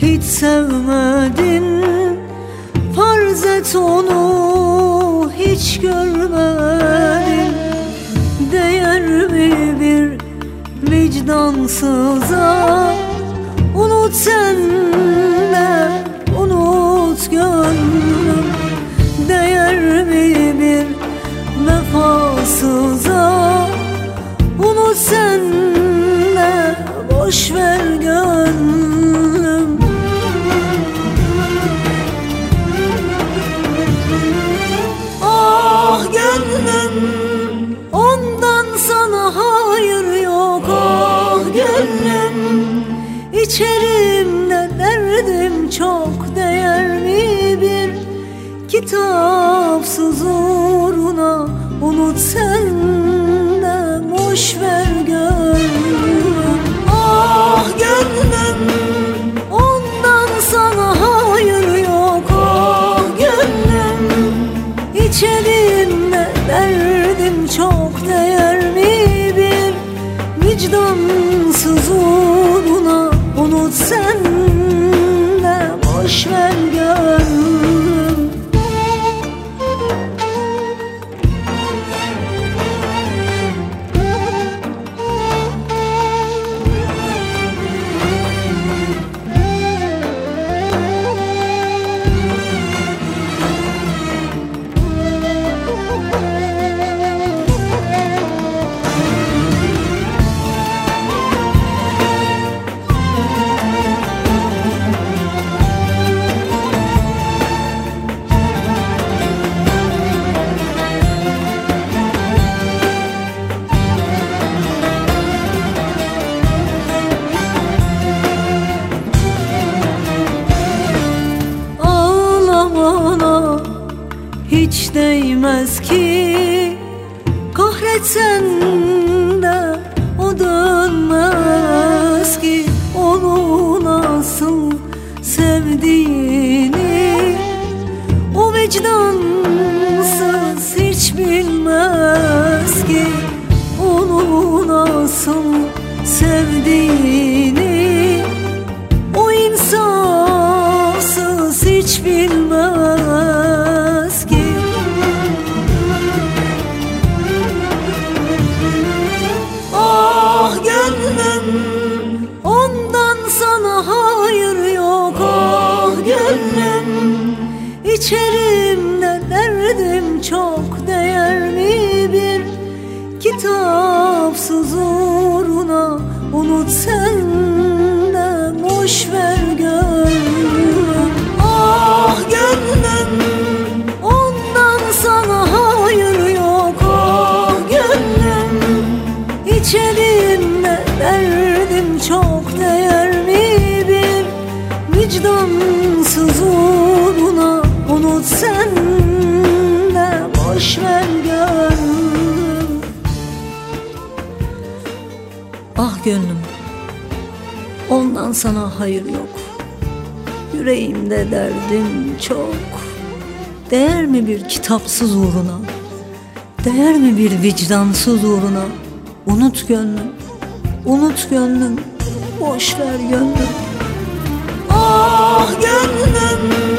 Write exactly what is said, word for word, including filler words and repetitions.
hiç sevmedin. Farz et onu hiç görmedin. Değer mi bir vicdansıza? Unut sen de unut gönlüm. Değer mi bir vefasıza? Unut sen de boş ver gönlüm. Ah gönlüm, ondan sana hayır yok. Ah gönlüm, İçerimde derdim çok. Değer mi bir kitapsız uğruna? Unut sen de boş ver gönlüm. Ah gönlüm, ondan sana hayır yok. Ah gönlüm, İçerimde derdim çok. Değer mi bir vicdansız uğruna? Unut sen de boş ver gönlüm. Hiç değmez ki kahretsen de o dönmez ki. Onu nasıl sevdiğini o vicdansız hiç bilmez ki. Onu nasıl sevdiğini o insafsız hiç bilmez ki. Ah gönlüm, ondan sana hayır yok. Ah gönlüm, İçerimde derdim çok. Değer mi bir kitapsız uğruna? Unut sen de boş ver gönlüm. Ah gönlüm, ondan sana hayır yok. Ah gönlüm, İçerimde derdim çok. Değer mi bir vicdansız uğruna? Unut sen de boş ver gönlüm. Ah gönlüm, ondan sana hayır yok. Yüreğimde derdim çok. Değer mi bir kitapsız uğruna? Değer mi bir vicdansız uğruna? Unut gönlüm, unut gönlüm, boş ver gönlüm. Ah gönlüm,